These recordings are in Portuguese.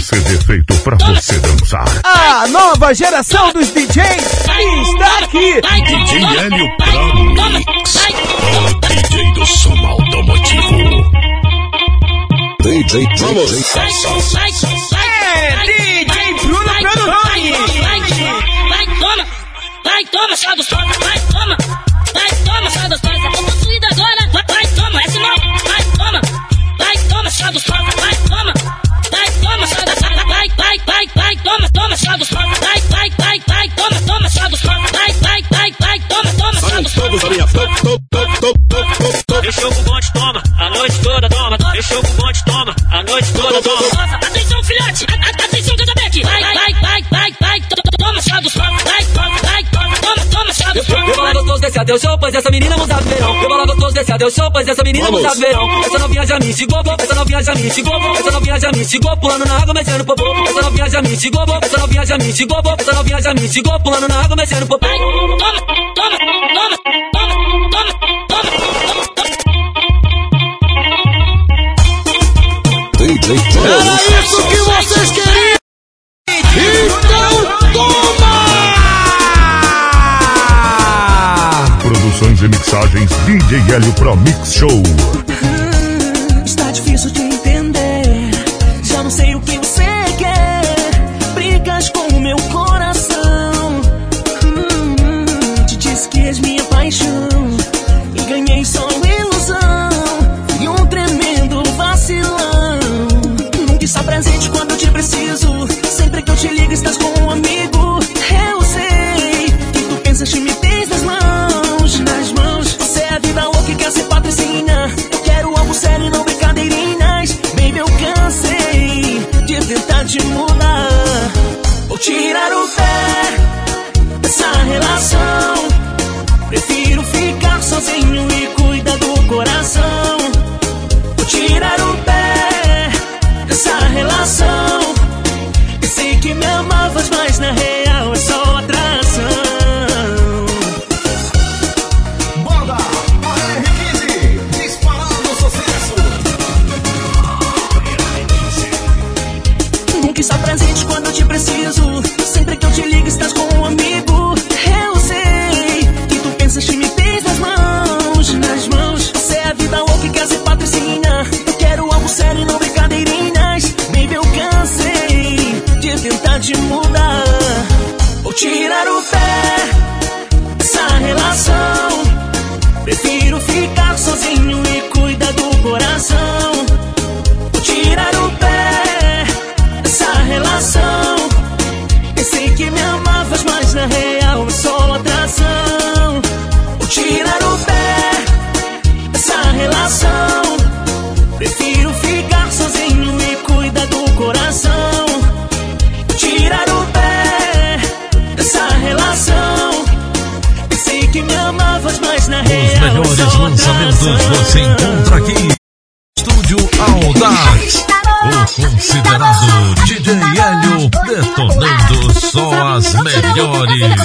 CD feito pra você dançar. A nova geração dos DJs está aqui. DJ Hélio Promix, o DJ do som automotivo. DJ Bruno Produrone. Vai, toma, chá dos toques, vai, toma, chá dos toques, eu tô possuído agora, vai, toma, esse não, vai, toma, chá dos toques, vai, toma, chá dos toques, vai, toma, chá dos toques, vai, toma, chá dos toques, vai, toma, chá dos toques. Deixou com o bonde, toma, a noite toda, toma, deixou com o bonde, toma, a noite toda, toma. Atenção, filhote, atenção, Catabeque, vai, toma, chá dos toques, vai, toma, chá dos toques. Eu bola gostoso desse adeus show, pois essa menina não sabe verão. Eu bola gostoso desse adeus show, pois essa menina não sabe verão. Essa novinha já me chegou, essa novinha já me chegou, essa novinha já me chegou, pulando na água, mexendo popô. Essa novinha já me chegou, essa novinha já me chegou, essa novinha já me chegou, pulando na água, mexendo popô. Toma. Era isso que vocês queriam? Então toma! Produções e mixagens DJ Hélio Promix Show. Está difícil de entender, já não sei o que você quer. Brigas com o meu coração. Te disse que és minha paixão e ganhei só ilusão e um tremendo vacilão. Nunca está presente quando eu te preciso. Sempre que eu te ligo estás com um amigo. Eu sei que tu pensas que me tens nas mãos. Você é a vida louca e quer ser patricinha. Eu quero algo sério e não brincadeirinhas. Baby, eu cansei de tentar te mudar. Vou tirar o pé dessa relação. Prefiro ficar sozinho e cuidar do coração. Vou tirar o pé dessa relação. Pensei que me amavas, mas na real é só atração. Banda AR15, disparando sucesso. Nunca está presente quando eu te preciso. Sempre que eu te ligo estás com um amigo. Eu sei que tu pensas que me tens nas mãos. Você é a vida louca e quer ser patricinha. Eu quero algo sério e não brincadeirinhas. Baby, eu cansei de tentar te mudar. Vou tirar o pé dessa relação. Prefiro ficar sozinho e cuidar do coração. Vou tirar o pé dessa relação. Pensei que me amavas, mas na real é só atração. Vou tirar o pé dessa relação. Prefiro ficar sozinho e cuidar do coração. Vou tirar o pé dessa relação. Pensei que me amavas, mas na real os melhores lançamentos você encontra aqui. Estúdio Audaz, o considerado DJ Hélio, detonando só as melhores.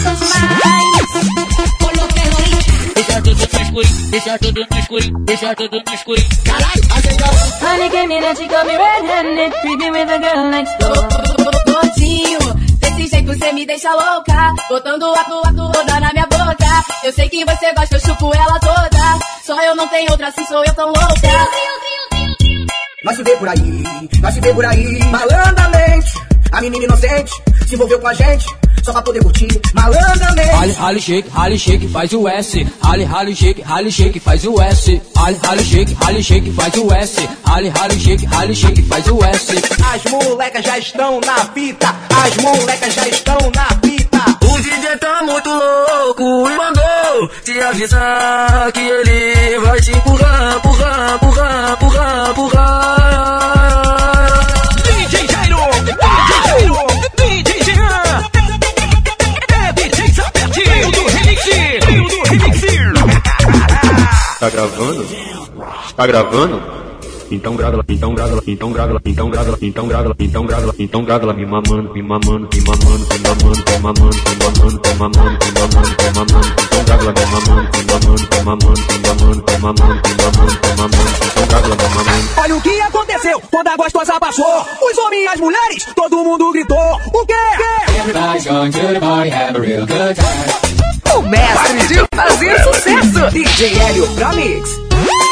Deixa tudo no escurinho, deixa tudo no escurinho, deixa tudo no escurinho. Honey came in and she got me red-handed, creeping with the girl next door. Gordinho, desse jeito você me deixa louca, botando a toda na minha boca. Eu sei que você gosta, eu chupo ela toda. Só eu não tenho outra, assim sou eu tão louca. Nós se vê por aí, malandramente. A menina inocente se envolveu com a gente só pra poder curtir malandramente. Rally shake, faz o S. Rally shake, faz o S. Rally shake, faz o S. Rally shake, faz o S. As molecas já estão na fita. O DJ tá muito louco e mandou te avisar que ele vai te empurrar. DJ Jairo, DJ Jean, é DJ Zapetinho do Remix. Tá gravando? Tá gravando? Então grava ela, me mamando. grávida me mamando, me mamando, me mamando, me mamando, me mamando, me mamando, me mamando, então grávida me mamando. Olha o que aconteceu quando a gostosa baixou. Os homens e as mulheres, todo mundo gritou. O quê? Everybody's going to the party, have a real good time. O mestre de fazer sucesso, DJ Hélio Pro Mix.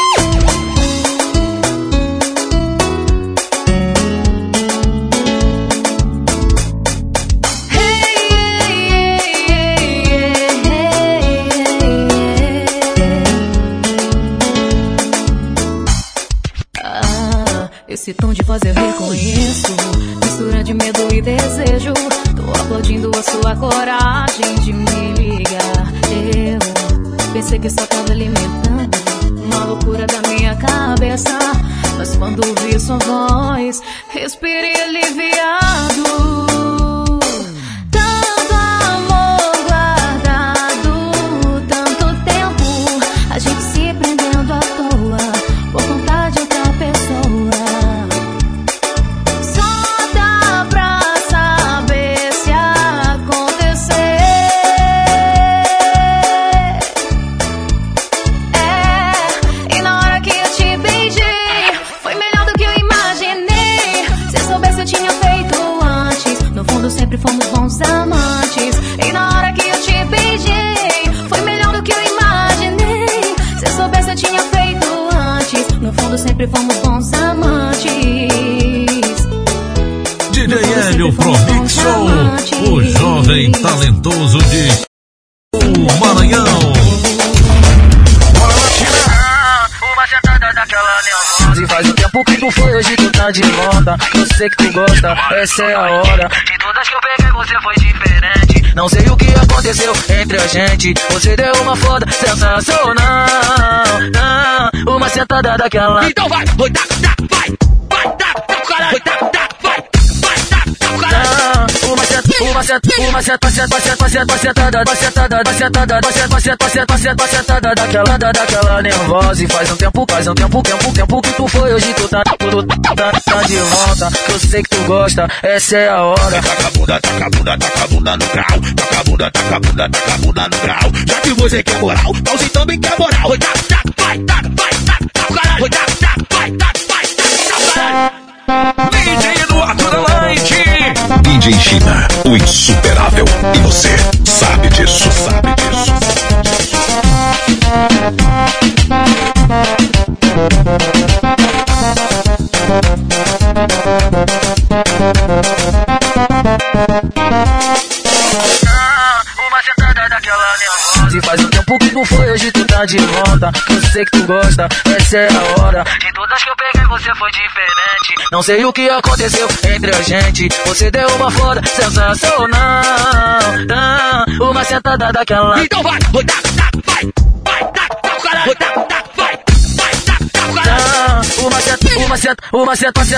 Esse tom de voz eu reconheço, mistura de medo e desejo. Tô aplaudindo a sua coragem de me ligar. Eu pensei que só tava alimentando uma loucura da minha cabeça, mas quando ouvi sua voz, respirei aliviado. Tanto amor guardado, tanto tempo, a gente se prendendo à toa por conta de outra pessoa. Sempre fomos bons amantes. E na hora que eu te beijei, foi melhor do que eu imaginei. Se eu soubesse eu tinha feito antes. No fundo sempre fomos bons amantes. DJ Hélio Pro Mix Show, o jovem talentoso de o Maranhão. Uma sentada daquela nervosa. E faz um tempo que tu foi, hoje tu tá de volta. Eu sei que tu gosta, essa é a hora. De todas que eu peguei você foi diferente. Não sei o que aconteceu entre a gente. Você deu uma foda sensacional. Uma sentada daquela. Então vai, vai, caralho. Uma sentada daquela nervosa. E faz um tempo que tu foi, hoje tu tá de volta. Eu sei que tu gosta, essa é a hora. Taca a bunda no grau. Taca a bunda no grau. Já que você quer moral, Pauzinho também quer moral. DJ Eduardo da Light. DJ China, o insuperável. E você sabe disso, sabe disso. Uma sentada daquela nervosa. E faz um tempo que tu foi, hoje tu tá de volta. Eu sei que tu gosta, essa é a hora. De todas que eu peguei você foi diferente. Não sei o que aconteceu entre a gente. Você deu uma foda sensacional. Uma sentada daquela. Então vai, uma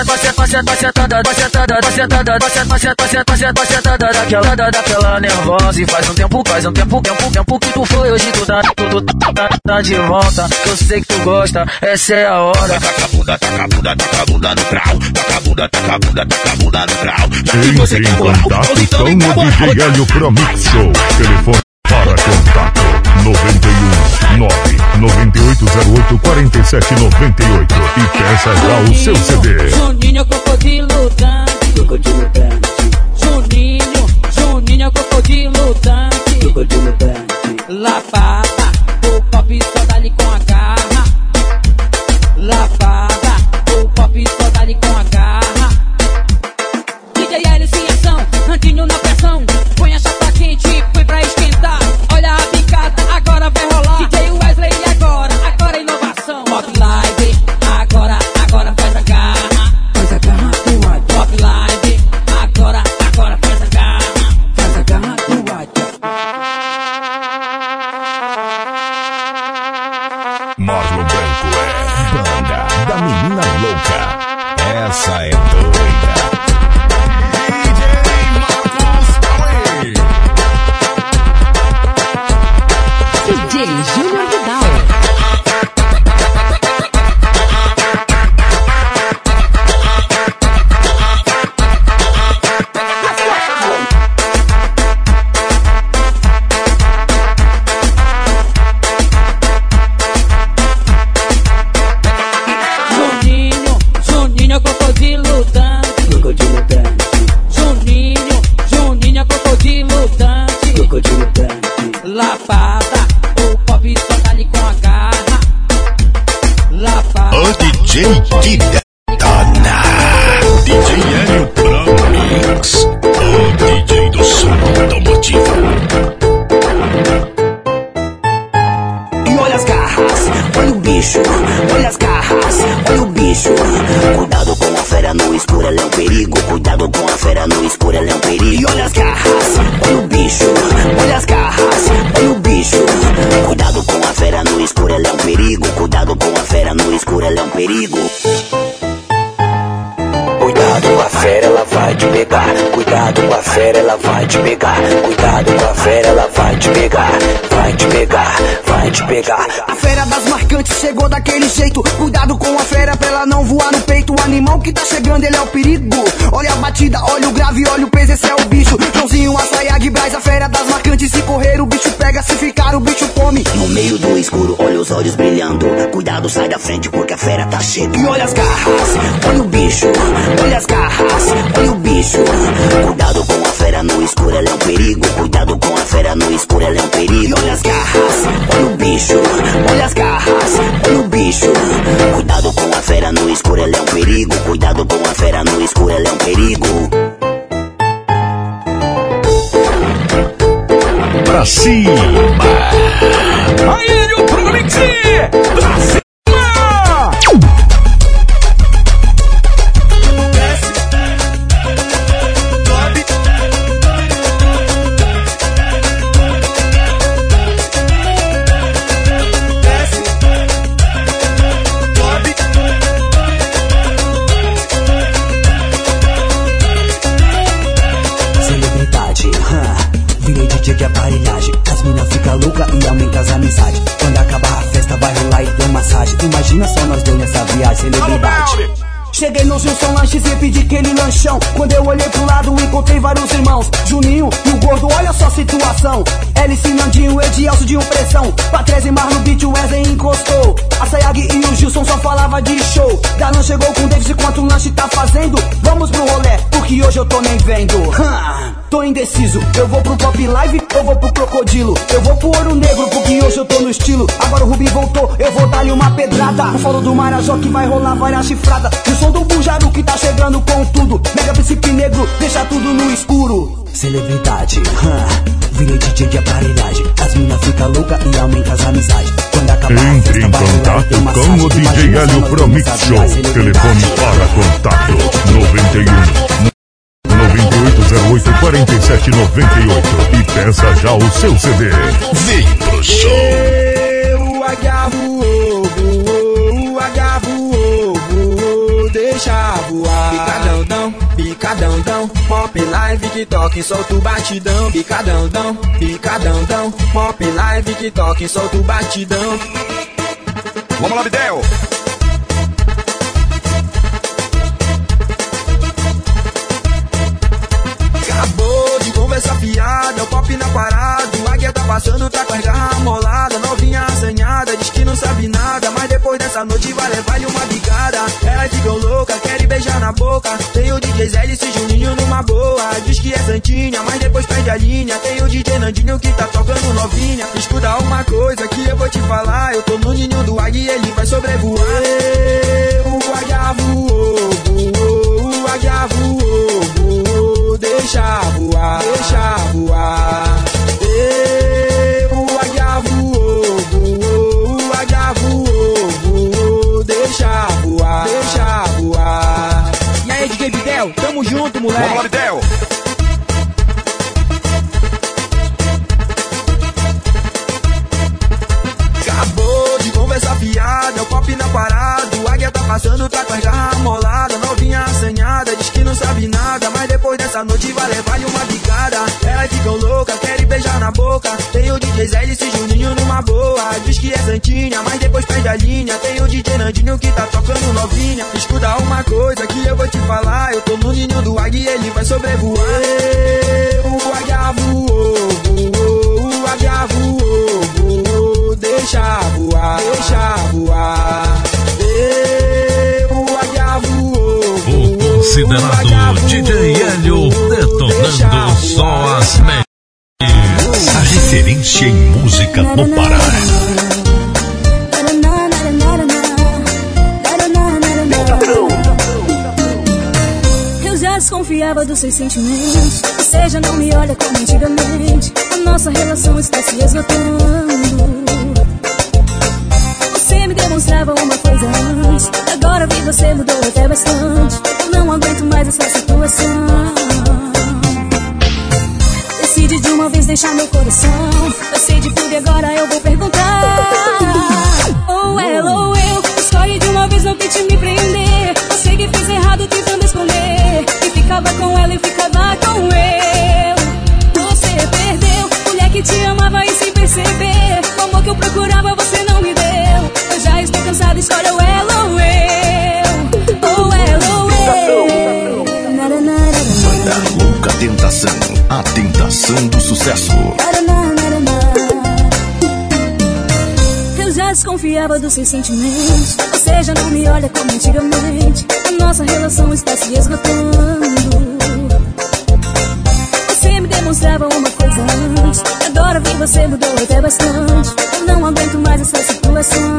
sentada daquela nervosa. E faz um tempo que tu foi, hoje tu tá de volta. Eu sei que tu gosta, essa é a hora. Taca a bunda no grau. Taca a bunda no grau. Já que você quer moral, Pauzinho também quer moral. DJ Hélio Pro Mix Show. Telefone para contato 91 99808 4798 e peça já o seu CD. Juninho Crocodilo Dante. Juninho Crocodilo Dante. Lavada, o pop só dá-lhe com a garra. Lavada, o pop só dá-lhe com a garra. DJ Hélio em ação, Andinho na pressão. Põe a chapa quente, foi pra esquentar. Olha a picada, agora vai rolar. DJ Wesley agora inovação. Pop Live, agora faz a garra. Faz a garra do white. Pop Live, agora faz a garra. Faz a garra do white. Marlon Branco é banda da menina louca. Essa é doida. DJ Marcos Cauê. Cuidado com a fera no escuro, ela é um perigo. E olha as garras, olha o bicho. Olha as garras, olha o bicho. Cuidado com a fera no escuro, ela é um perigo. Cuidado com a fera no escuro, ela é um perigo. Cuidado com a fera, ela vai te pegar. Cuidado com a fera, ela vai te pegar. Cuidado com a fera, ela vai te pegar. Vai te pegar, vai te pegar. A fera das marcantes chegou daquele jeito. Cuidado com a fera pra ela não voar no peito. O animal que tá chegando, ele é o perigo. Olha a batida, olha o grave, olha o peso, esse é o bicho. Joãozinho, a saia de Braz, a fera das marcantes. Se correr, o bicho pega, se ficar, o bicho come. No meio do escuro, olha os olhos brilhando. Cuidado, sai da frente porque a fera tá chegando. E olha as garras, olha o bicho. Olha as garras, olha o bicho. Cuidado com a fera no escuro, ela é um perigo. Cuidado com a fera no escuro, ela é um perigo. E olha as garras, olha o bicho. Olha as garras, olha o bicho. Cuidado com a fera no escuro, ela é um perigo. Cuidado com a fera no escuro, ela é um perigo. Pra cima! Aí, o Promix! Pra cima! De aparelhagem, as mina fica louca e aumenta as amizades. Quando acabar a festa vai rolar e ter massagem. Imagina só nós dois nessa viagem, celebridade. Cheguei no Gilson Lanches e pedi aquele lanchão. Quando eu olhei pro lado encontrei vários irmãos. Juninho e o Gordo, olha só a situação. Hélice, Nandinho, Edielso de Pressão. Patrese, Mar no beat, o Wesley encostou. A Sayag e o Gilson só falava de show. Danan chegou com o Davis, quanto o lanche tá fazendo. Vamos pro rolê, porque hoje eu tô nem vendo. Tô indeciso, eu vou pro Pop Live, eu vou pro Crocodilo. Eu vou pro Ouro Negro, porque hoje eu tô no estilo. Agora o Rubi voltou, eu vou dar-lhe uma pedrada. No foro do Marajó que vai rolar várias chifradas. E o som do Bujaru que tá chegando com tudo. Mega Príncipe Negro, deixa tudo no escuro. Celebridade, virei DJ de aparelhagem. As mina fica louca e aumenta as amizades. Quando acabar a entre em contato com o DJ Hélio Pro Mix Show. Telefone para contato 91 9808-4798 e peça já o seu CD. Vem pro show. O águia voou, o águia voou, deixa voar. Picadão, picadão, pop live que toque, solta o batidão. Picadão, picadão, pop live que toque, solta o batidão. Vamos lá, Bidel. Acabou de conversar fiada, o pop na parada. O águia tá passando, tá com as garras amoladas. Novinha assanhada, diz que não sabe nada. Mas depois dessa noite vai levar-lhe uma bicada. Elas ficam louca, querem beijar na boca. Tem o DJ Zé e Juninho numa boa. Diz que é santinha, mas depois perde a linha. Tem o DJ Nandinho que tá tocando novinha. Escuta uma coisa que eu vou te falar. Eu tô no ninho do águia e ele vai sobrevoar. O águia voou, voou, o águia voou, voou. Deixa voar, deixa voar. O águia voou, voou, o águia voou, voou. Deixa voar, deixa voar. E aí, DJ Bidel, tamo junto, moleque. Vamos lá, Bidel. Acabou de conversar fiada, o pop na parada. O águia tá passando, tá com as garras amoladas. Novinha assanhada, diz que não sabe nada. Mas depois dessa noite vai levar-lhe uma bicada. Elas ficam louca, querem beijar na boca. Tem o DJ Zé e Juninho numa boa. Diz que é santinha, mas depois perde a linha. Tem o DJ Nandinho que tá tocando novinha. Escuta uma coisa que eu vou te falar. Eu tô no ninho do águia e ele vai sobrevoar. O águia voou, voou, o águia voou, voou. Deixa voar, deixa voar. O águia voou, o considerado DJ Hélio detonando só as melhores. A referência em música no Pará. Eu já desconfiava dos seus sentimentos. Você já não me olha como antigamente. A nossa relação está se esgotando. Você me deu demonstrava uma coisa antes. Agora vi você mudou até bastante. Eu não aguento mais essa situação. Decide de uma vez deixar meu coração. Eu sei de tudo e agora eu vou perguntar. Ou ela ou eu. Escolhe de uma vez, não tente me prender. Eu sei que fiz errado tentando esconder. E ficava com ela e ficava com eu. Você perdeu, mulher que te amava e sem perceber. O amor que eu procurava você não me deu. Eu já estou cansada, escolhe ou ela ou eu. Ou ela ou eu. Banda Louca Tentação, a tentação do sucesso. Eu já desconfiava dos seus sentimentos. Você já não me olha como antigamente. A nossa relação está se esgotando. Você me demonstrava uma coisa antes. Agora vi você mudou até bastante. Eu não aguento mais essa situação.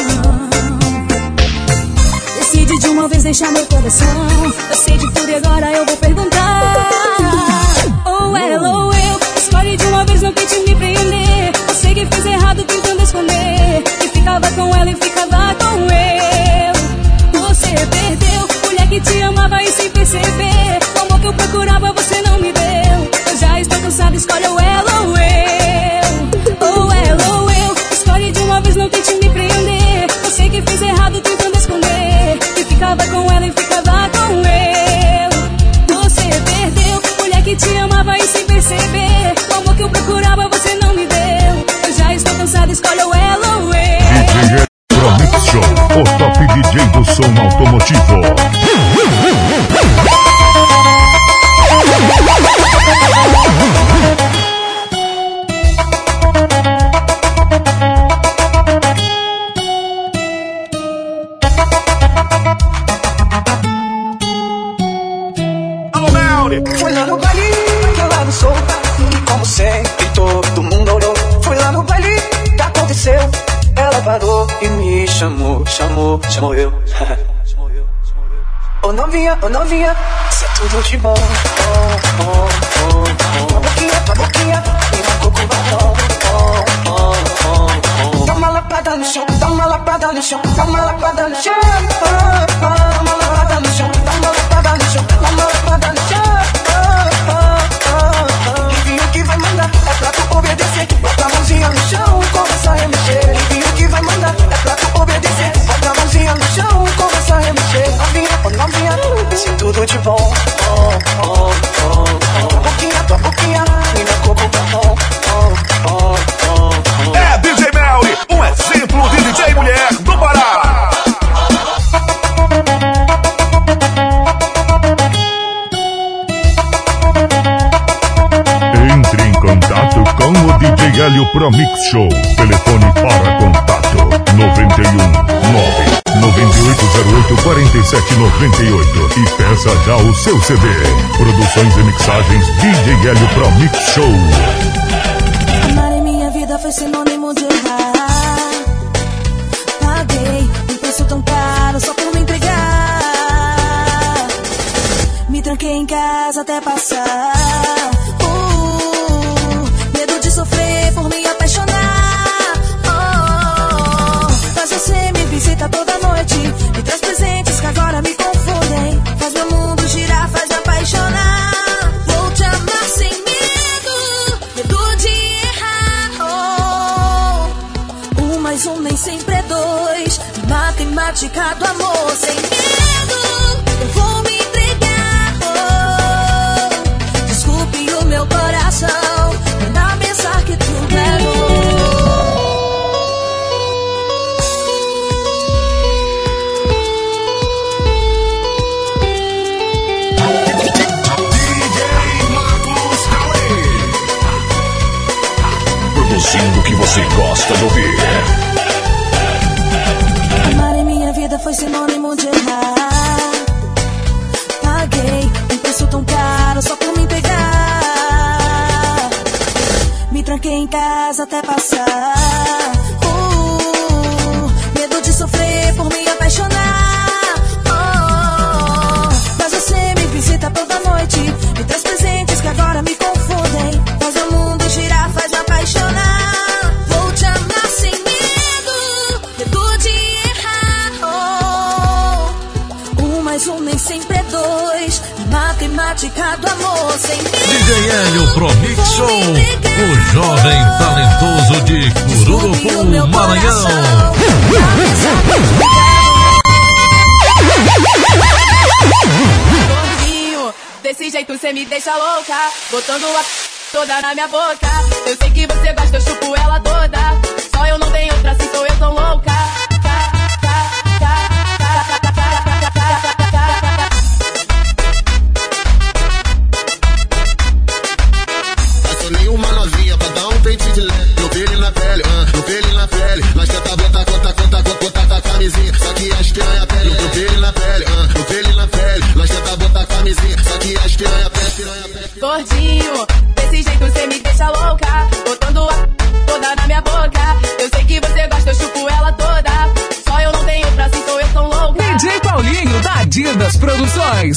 Decide de uma vez deixar meu coração. Eu sei de tudo e agora eu vou perguntar. Ou ela ou eu. Escolhe de uma vez, não tente me prender. Eu sei que fiz errado tentando esconder. E ficava com ela e ficava com eu. Você perdeu, mulher que te amava e sem perceber. O amor que eu procurava você não me deu. Eu já estou cansada, escolhe ou ela ou eu. Ou ela ou eu. Escolhe de uma vez, não tente me prender. Eu sei que fiz errado tentando esconder. E ficava com ela e ficava com eu. Você perdeu, mulher que te amava e sem perceber. O amor que eu procurava você não me deu. Eu já estou cansada, escolhe ou ela ou eu. DJ Promix Show, o top DJ do som automotivo. Fui lá no baile, que eu lá no solta. Como sempre, todo mundo olhou. Fui lá no baile, que aconteceu? Ela parou e me chamou eu. Ô novinha, isso é tudo de bom. Tua boquinha, me marcou com batom. Dá uma lapada no chão, dá uma lapada no chão, dá uma lapada no chão. Dá uma lapada no chão, dá uma lapada no chão, dá uma lapada no chão. Envio que vai mandar, é pra tu obedecer. Bota a mãozinha no chão, começa a remexer. Envio que vai mandar, é pra tu obedecer. Bota a mãozinha no chão, começa a remexer. Novinha, isso é tudo de bom. Tua boquinha, me marcou com batom. É DJ Melly, um exemplo de DJ mulher do Pará. Entre em contato com o DJ Hélio Promix Show. Telefone para contato 91-9-9808-4798 e peça já o seu CD. Produções e mixagens DJ Hélio Promix Show. Amar em minha vida foi sinônimo de errar. Paguei um preço tão caro só por me entregar. Me tranquei em casa até passar. Medo de sofrer por me apaixonar. Mas você me visita toda noite. Me traz presentes que agora me confundem. Faz meu mundo girar, faz me apaixonar. Vou te amar sem medo de errar. Um mais um nem sempre é dois. Matemática do amor sem medo. Eu vou me entregar. Desculpe o meu coração. Manda pensar que tudo é bom. Produzindo o que você gosta de ouvir. Amar em minha vida foi sinônimo de errar. Paguei um preço tão caro só por me pegar. Me tranquei em casa até passar. Medo de sofrer por me apaixonar. Mas você me visita toda noite. Me traz presentes que agora me confundem. Faz meu mundo girar, faz me apaixonar. Vou te amar sem medo de errar. boca do amor sem mim. DJ Hélio Promix Show, o jovem talentoso de Cururupu, Maranhão. Gordinho, desse jeito cê me deixa louca, botando a toda na minha boca. Eu sei que você gosta, eu chupo ela toda. Só eu não tenho outra, assim sou eu tão louca. Acionei uma novinha pra dar um pente de leve. No pele na pele, no pele na pele. Mas tenta botar com a camisinha. Só que a estranha a pele. No pele na pele, no pele na pele. Mas tenta botar a camisinha. Só que a estranha a pele. Gordinho, desse jeito cê me deixa louca, botando a toda na minha boca. Eu sei que você gosta, eu chupo ela toda. Só eu não tenho pra, assim sou eu tão louca. DJ Paulinho da Adidas Produções.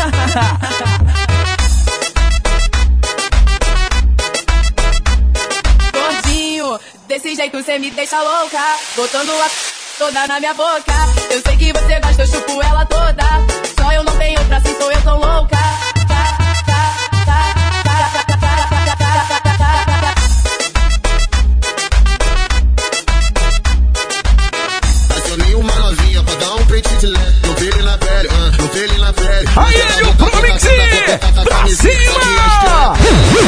Gordinho, desse jeito cê me deixa louca, botando a toda na minha boca. Eu sei que você gosta, eu chupo ela toda. Só eu não tenho pra, assim sou eu tão louca. Acionei uma novinha pra dar um pente de leve. No pele na pele, no pele na pele. Aí ele, o Promix! Pra cima!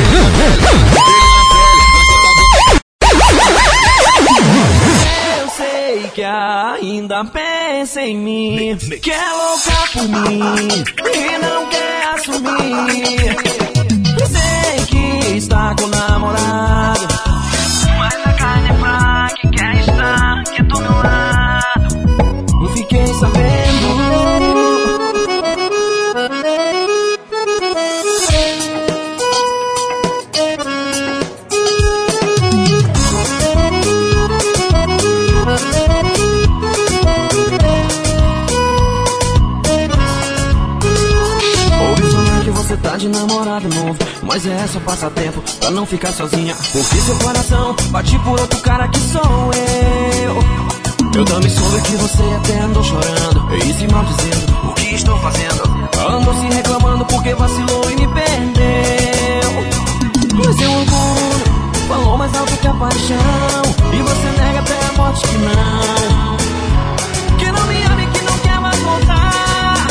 Eu sei que ainda pensa em mim, que é louca por mim e não quer assumir. Sei que está com o namorado, mas a carne é fraca e quer estar aqui do meu lado. Não fiquei sabendo. Você tá de namorado novo, mas é só passatempo pra não ficar sozinha. Porque seu coração bate por outro cara que sou eu. Eu também soube que você até andou chorando e se maldizendo. O que estou fazendo? Andou se reclamando porque vacilou e me perdeu. Mas eu orgulho, falou mais alto que a paixão, e você nega até a morte que não. Que não me ama e que não quer mais voltar.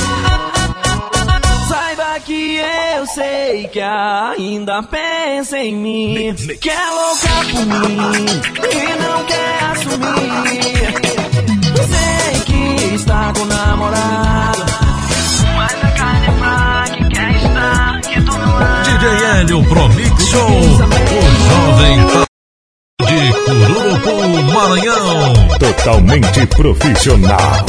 Saiba que eu sei que ainda pensa em mim, que é louca por mim e não quer assumir. Sei que está com o namorado, mas a carne é fraca e quer estar aqui do meu lado. DJ Hélio Promix Show, o jovem de Cururupu, Maranhão. Totalmente profissional.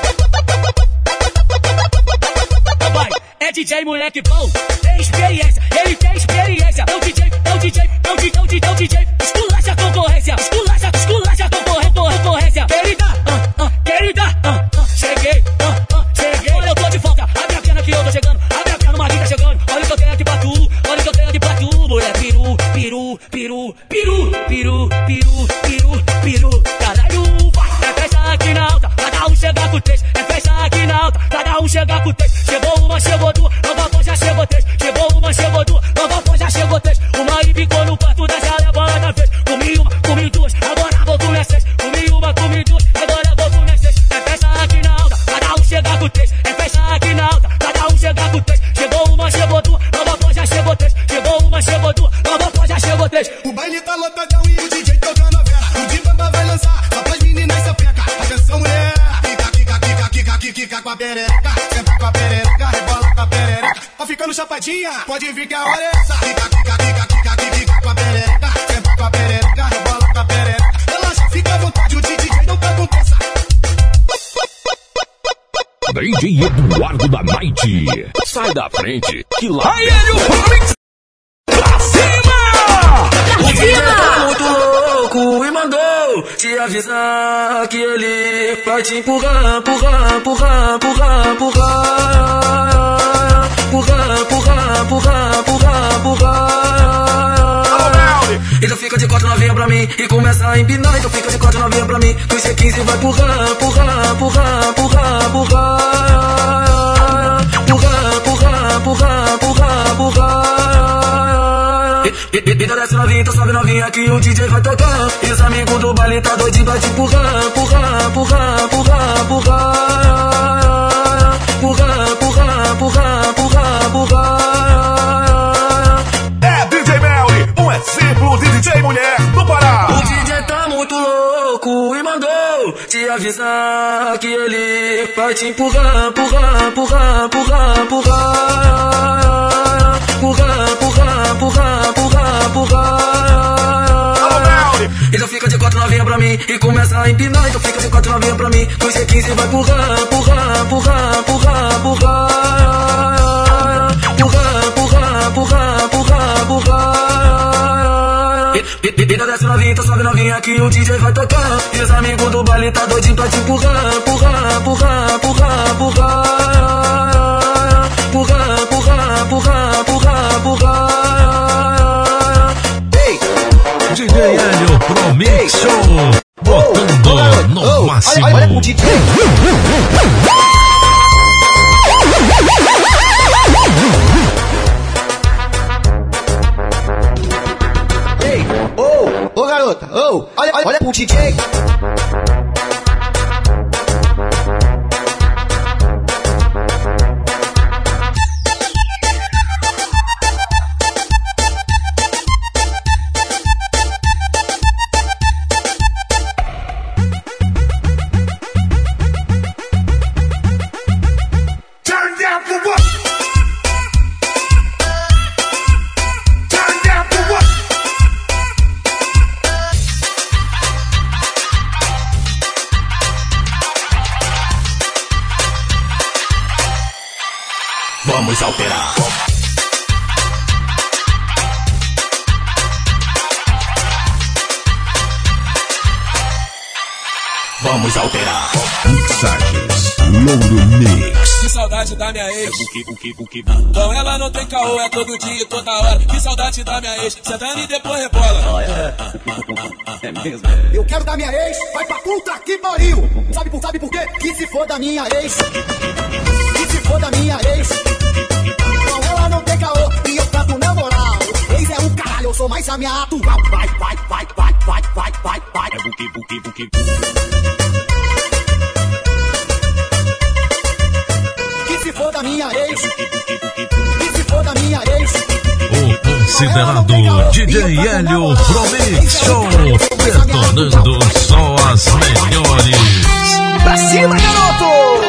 É DJ moleque bom, tem experiência, ele tem experiência. É o DJ, é o DJ, é o DJ, é o DJ, é o DJ. Esculacha a concorrência, esculacha a concorrência. Querida, cheguei, cheguei. Olha, eu tô de volta, abre a perna que eu tô chegando. Abre a perna, o Marinho tá chegando. Olha o que eu tenho aqui pra tu, olha o que eu tenho aqui pra tu. Mulher piru, piru, piru, piru, piru, piru, piru, piru. Caralho, vai, é festa aqui na alta. Cada um chega com três, é festa aqui na alta. Cada um chega com três. Chegou uma, chegou duas, nova voz já chegou três. Chegou uma, chegou duas, nova voz já chegou três. Uma e ficou no quarto da sala, a bola da vez. Comi uma, comi duas, agora vou comer seis. Comi uma, comi duas, agora vou comer seis. É festa aqui na alta, cada um chega com três. É festa aqui na alta, cada um chega com três. Chegou uma, chegou duas, nova voz já chegou três. Chegou uma, chegou duas, nova voz já chegou três. O baile tá lotadão e o DJ tocando a vera. O Dibamba vai lançar, só pras meninas se apeca. Atenção, mulher, fica com a perereca. Senta com a perereca, rebola com a perereca. Tá ficando chapadinha, pode vir que a hora é essa. Fica com a perereca. Senta com a perereca, rebola com a perereca. Relaxa, fica à vontade, o DJ não tá com pressa. DJ Eduardo da Night. Sai da frente, que lá. Aí ele, o Promix! Pra cima! Pra cima! Muito louco e mandou te avisar que ele vai te empurrar, empurrar, empurrar, empurrar, empurrar, empurrar, empurrar, empurrar, empurrar, empurrar. Então fica de quatro novinha pra mim e começa a empinar. Então fica de quatro novinha pra mim, com esse 15 vai empurrar, empurrar, empurrar, empurrar, empurrar, empurrar, empurrar, empurrar, empurrar, Então desce novinha, então sobe novinha que o DJ vai tocar. E os amigos do baile tá doidinho pra te empurrar, empurrar, empurrar, empurrar, empurrar. Empurrar, empurrar, empurrar, empurrar, empurrar. É DJ Melly, um exemplo de DJ mulher do Pará. O DJ tá muito louco e mandou te avisar que ele vai te empurrar, empurrar, empurrar, empurrar, empurrar. Empurrar, empurrar, empurrar, empurrar, empurrar. Então fica de 4 novinha pra mim e começa a empinar. Então fica de 4 novinha pra mim, com G15 vai empurrar, empurrar, empurrar, empurrar, empurrar. Empurrar, empurrar, empurrar, empurrar, empurrar. Então desce novinha, então sobe novinha que o DJ vai tocar. E os amigos do baile tá doidinho pra te empurrar, empurrar, empurrar, empurrar, empurrar. Empurrar, empurrar, empurrar, empurrar, empurrar. DJ Hélio Pro Mix Show, botando no máximo. Olha com o DJ. Ei, ô garota, olha pro DJ. Vamos alterar. Vamos alterar. Mixagens Louro Mix. Que saudade da minha ex. Com ela não tem caô, é todo dia e toda hora. Que saudade da minha ex. Sentando e depois rebola. É mesmo. Eu quero da minha ex, vai pra puta que pariu. Sabe por quê? Que se for da minha ex. Que se for da minha ex. Com ela não tem caô e eu trato na moral. Ex é o caralho, eu sou mais a minha atual. Vai. É buque. Que se for da minha ex. Que se for da minha ex. O considerado DJ Hélio Pro Mix Show, detonando só as melhores. Pra cima, garoto!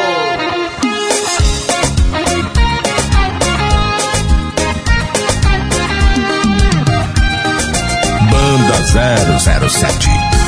Banda 007.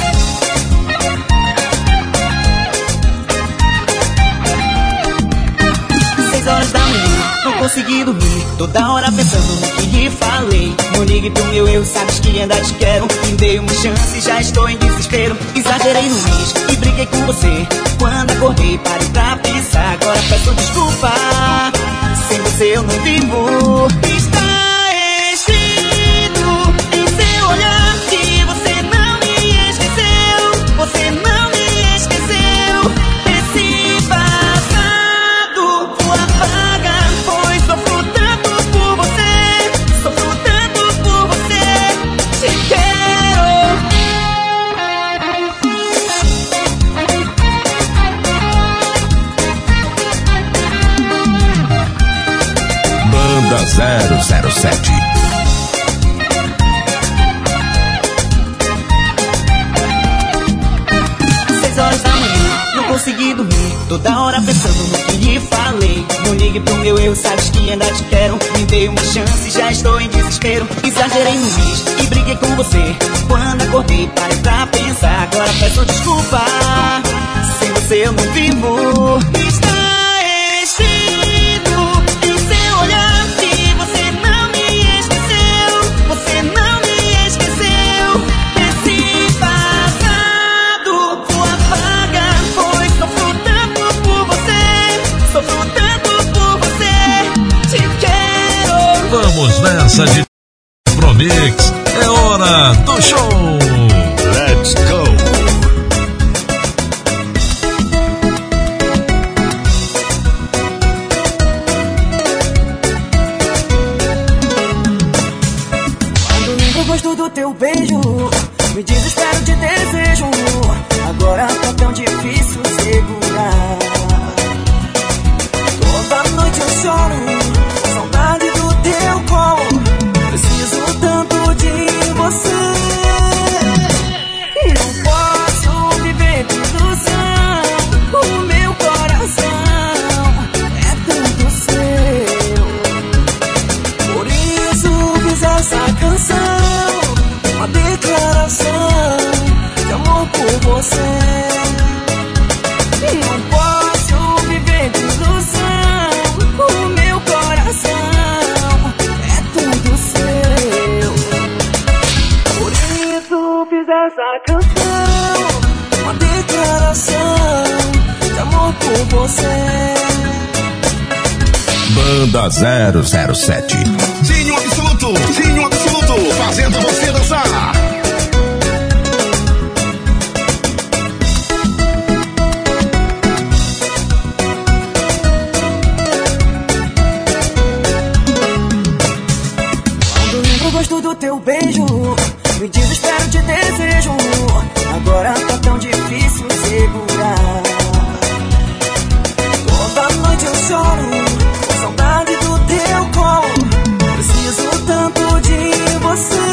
6 horas da manhã, não consegui dormir. Toda hora pensando no que lhe falei. Não ligue pro meu erro, sabes que ainda te quero. Me dei uma chance, já estou em desespero. Exagerei no risco e briguei com você. Quando acordei, parei pra pensar. Agora peço desculpa, sem você eu não vivo. Está escrito em seu olhar que você não me esqueceu. Você não me esqueceu. Esse passado foi apaga, pois sofro tanto por você. Sofro tanto por você. Te quero. Banda 007. Não consegui dormir, toda hora pensando no que lhe falei. Não ligue pro meu erro, sabes que ainda te quero. Me dei uma chance, já estou em desespero. Exagerei no risco e briguei com você. Quando acordei, parei pra pensar. Agora peço desculpa, sem você eu não vivo. Está escrito em seu olhar que você não me esqueceu. Você não me esqueceu. Esse passado foi apaga, pois sofro tanto por você. Sofro tanto por você. Te quero. Vamos nessa de Pro Mix. É hora do show. Let's go. Quando gosto do teu beijo, me desespero de desejo. Agora tá tão difícil segurar. Toda noite eu choro, saudade do teu colo. Preciso tanto de você. Não posso viver de ilusão. O meu coração é tanto seu. Por isso fiz essa canção, uma declaração de amor por você. Não posso viver de ilusão. O meu coração é tudo seu. Por isso fiz essa canção, uma declaração de amor por você. Banda 007. Zinho absoluto, fazendo você dançar. Quando lembro o gosto do teu beijo, me desespero de desejo. Agora tá tão difícil segurar. Toda noite eu choro, com saudade do teu colo. Preciso tanto de você.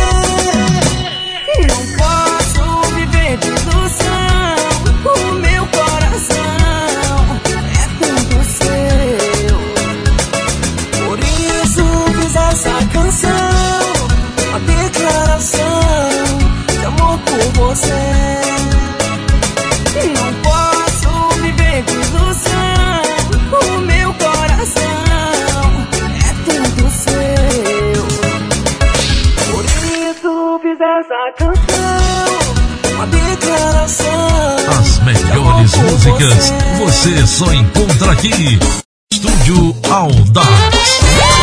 Não posso viver de ilusão. O meu coração é tudo seu. Por isso fiz essa canção, uma declaração de amor por você. Não posso viver de ilusão. O meu coração é tudo seu. Por isso fiz essa canção, uma declaração. As melhores músicas você só encontra aqui. Estúdio Audax.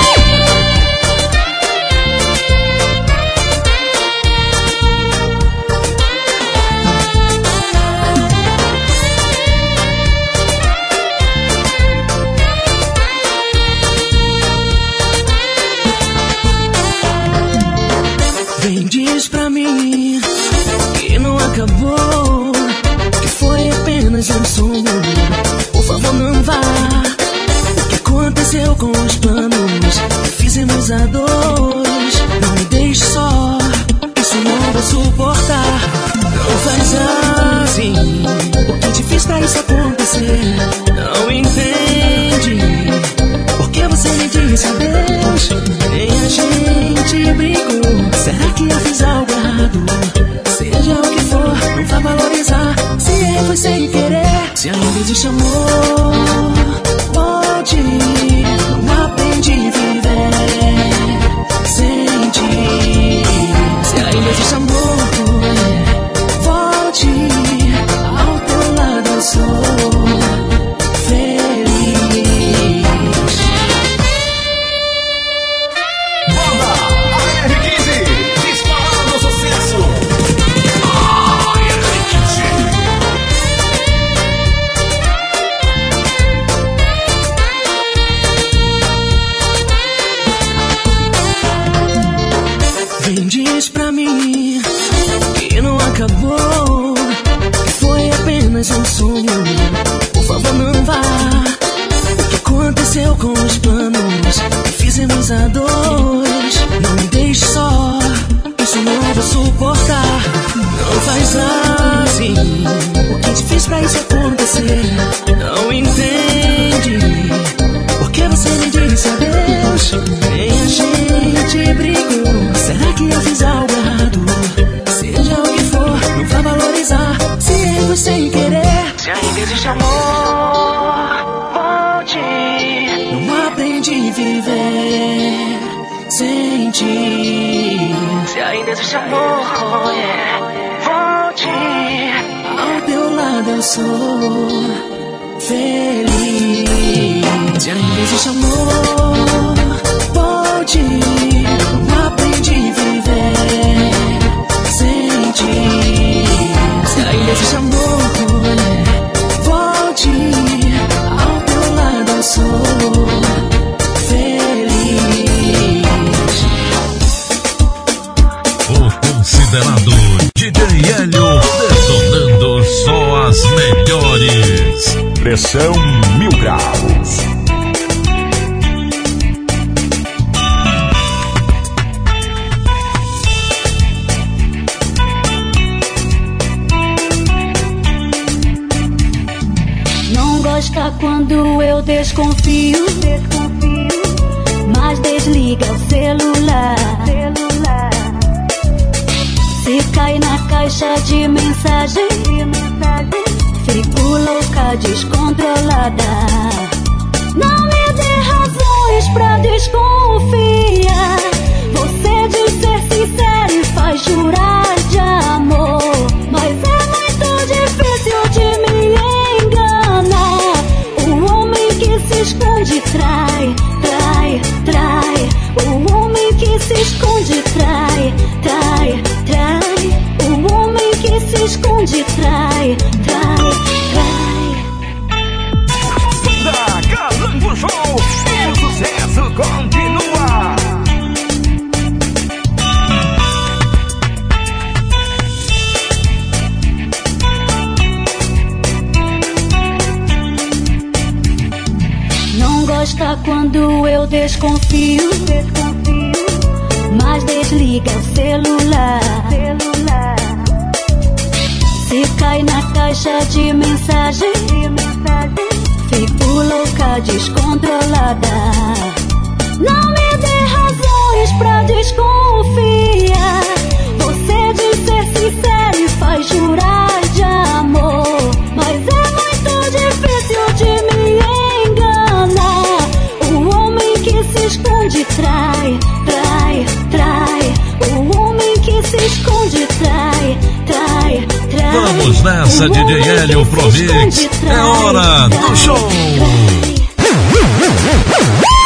Vem, diz pra mim que não acabou, que foi apenas um sonho. Por favor, não vá. O que aconteceu com os planos que fizemos a dois? Não me deixe só, isso não vou suportar. Não faz assim, o que te fiz pra isso acontecer? Não entende, porque você me disse adeus, nem a gente brigou. Será que eu fiz algo errado? Seja o que for, não vai valorizar. Se errei foi sem querer. Se ainda existe amor, volte. Não aprendi a viver sem ti. Se ainda existe amor, volte. Ao teu lado eu sou feliz. Vem, diz pra mim que não acabou, que foi apenas um sonho. Por favor, não vá. O que aconteceu com os planos que fizemos a dois? Não me deixe só, isso não vou suportar. Não faz assim, o que te fiz pra isso acontecer? Não entende, porque você me disse adeus, nem a gente brigou. Será que eu fiz algo errado? Seja o que for, não vai valorizar. Se errei sem querer. Se ainda existe amor, volte. Não aprendi a viver sem ti. Se ainda existe amor, volte. Ao teu lado eu sou feliz. Se ainda existe amor, volte. Não aprendi a viver sem ti. Se ainda existe amor, volte. Ao teu lado eu sou feliz. Pressão 1000 graus. Não gosta quando eu desconfio, mas desliga o celular. Se cai na caixa de mensagem, fico louca, descontrolada. Não me dê razões pra desconfiar. Você diz ser sincero e faz jurar de amor, mas é muito difícil de me enganar. O homem que se esconde trai, trai, trai. O homem que se esconde trai, trai, trai. O homem que se esconde trai, trai, trai. Da Calango Show, o sucesso continua. Não gosta quando eu desconfio, mas desliga o celular. Se cai na caixa de mensagem, fico louca, descontrolada. Não me dê razões pra desconfiar. Você diz ser sincero e faz jurar de amor, mas é muito difícil de me enganar. O homem que se esconde trai, trai, trai. O homem que se esconde trai, trai, trai. Vamos nessa, DJ Hélio Pro Mix. É hora do show.